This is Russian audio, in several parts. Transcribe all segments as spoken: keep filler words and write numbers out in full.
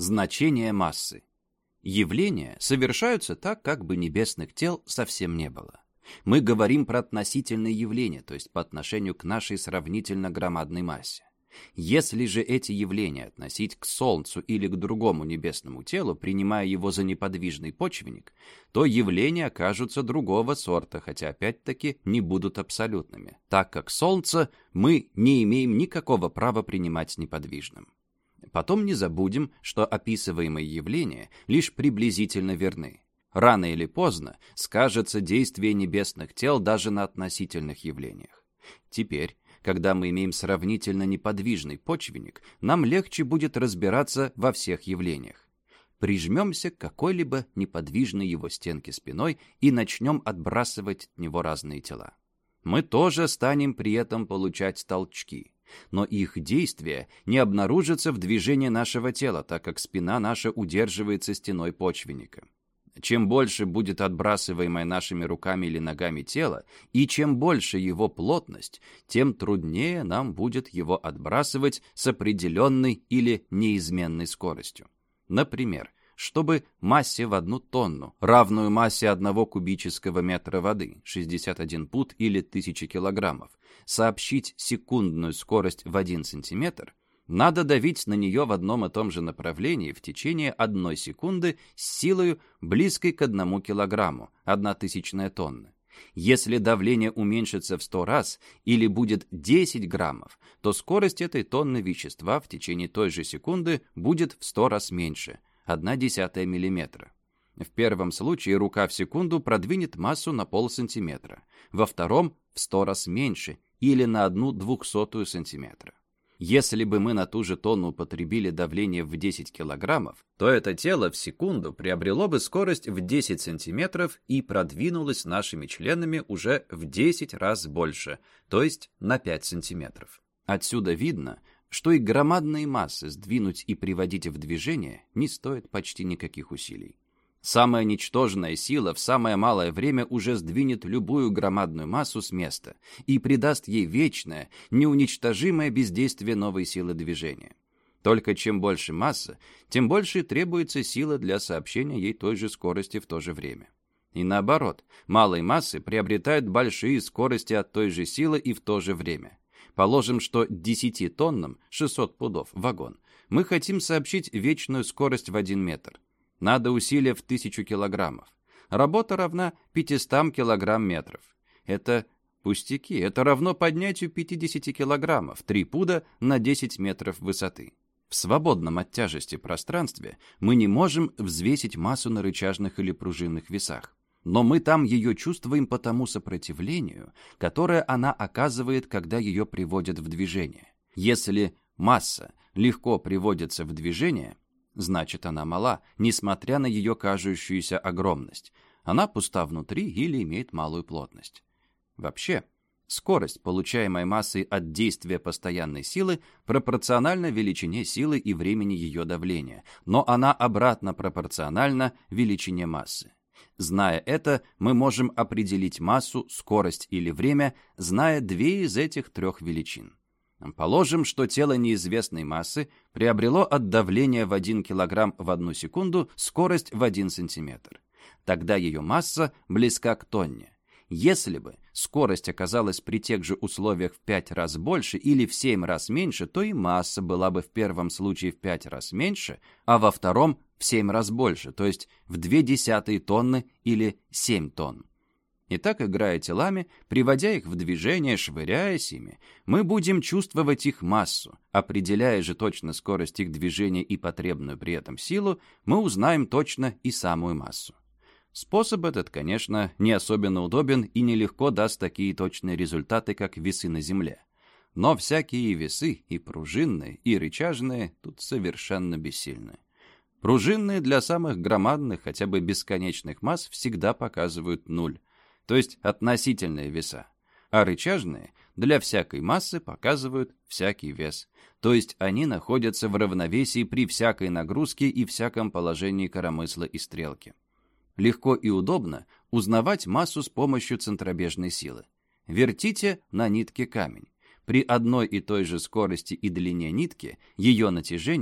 Значение массы. Явления совершаются так, как бы небесных тел совсем не было. Мы говорим про относительные явления, то есть по отношению к нашей сравнительно громадной массе. Если же эти явления относить к Солнцу или к другому небесному телу, принимая его за неподвижный почвенник, то явления окажутся другого сорта, хотя опять-таки не будут абсолютными, так как Солнце мы не имеем никакого права принимать неподвижным. Потом не забудем, что описываемые явления лишь приблизительно верны. Рано или поздно скажется действие небесных тел даже на относительных явлениях. Теперь, когда мы имеем сравнительно неподвижный почвенник, нам легче будет разбираться во всех явлениях. Прижмемся к какой-либо неподвижной его стенке спиной и начнем отбрасывать от него разные тела. Мы тоже станем при этом получать толчки, но их действие не обнаружится в движении нашего тела, так как спина наша удерживается стеной почвенника. Чем больше будет отбрасываемое нашими руками или ногами тело, и чем больше его плотность, тем труднее нам будет его отбрасывать с определенной или неизменной скоростью. Например, чтобы массе в одну тонну, равную массе одного кубического метра воды, шестьдесят один пуд или тысяча килограммов, сообщить секундную скорость в один сантиметр, надо давить на нее в одном и том же направлении в течение одной секунды с силой близкой к одному килограмму, одна тысячная тонны. Если давление уменьшится в сто раз или будет десять граммов, то скорость этой тонны вещества в течение той же секунды будет в сто раз меньше, одна десятая миллиметра. В первом случае рука в секунду продвинет массу на полсантиметра, во втором в сто раз меньше или на одну двухсотую сантиметра. Если бы мы на ту же тонну употребили давление в десять килограммов, то это тело в секунду приобрело бы скорость в десять сантиметров и продвинулось нашими членами уже в десять раз больше, то есть на пять сантиметров. Отсюда видно, что и громадные массы сдвинуть и приводить в движение не стоит почти никаких усилий. Самая ничтожная сила в самое малое время уже сдвинет любую громадную массу с места и придаст ей вечное, неуничтожимое бездействие новой силы движения. Только чем больше масса, тем больше требуется сила для сообщения ей той же скорости в то же время. И наоборот, малые массы приобретают большие скорости от той же силы и в то же время. Положим, что десятитонным, шестьсот пудов, вагон, мы хотим сообщить вечную скорость в один метр. Надо усилие в тысячу килограммов. Работа равна пятистам килограмм метров. Это пустяки, это равно поднятию пятидесяти килограммов, три пуда на десять метров высоты. В свободном от тяжести пространстве мы не можем взвесить массу на рычажных или пружинных весах. Но мы там ее чувствуем по тому сопротивлению, которое она оказывает, когда ее приводят в движение. Если масса легко приводится в движение, значит, она мала, несмотря на ее кажущуюся огромность. Она пуста внутри или имеет малую плотность. Вообще, скорость, получаемая массой от действия постоянной силы, пропорциональна величине силы и времени ее давления, но она обратно пропорциональна величине массы. Зная это, мы можем определить массу, скорость или время, зная две из этих трех величин. Положим, что тело неизвестной массы приобрело от давления в один килограмм в одну секунду скорость в один сантиметр. Тогда ее масса близка к тонне. Если бы скорость оказалась при тех же условиях в пять раз больше или в семь раз меньше, то и масса была бы в первом случае в пять раз меньше, а во втором в семь раз больше, то есть в две десятые тонны или семь тонн. И так, играя телами, приводя их в движение, швыряясь ими, мы будем чувствовать их массу. Определяя же точно скорость их движения и потребную при этом силу, мы узнаем точно и самую массу. Способ этот, конечно, не особенно удобен и нелегко даст такие точные результаты, как весы на Земле. Но всякие весы, и пружинные, и рычажные, тут совершенно бессильны. Пружинные для самых громадных, хотя бы бесконечных масс всегда показывают нуль, то есть относительные веса, а рычажные для всякой массы показывают всякий вес, то есть они находятся в равновесии при всякой нагрузке и всяком положении коромысла и стрелки. Легко и удобно узнавать массу с помощью центробежной силы. Вертите на нитке камень. При одной и той же скорости и длине нитки ее натяжение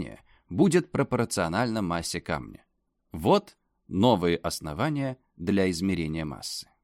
будет пропорционально массе камня. Вот новые основания для измерения массы.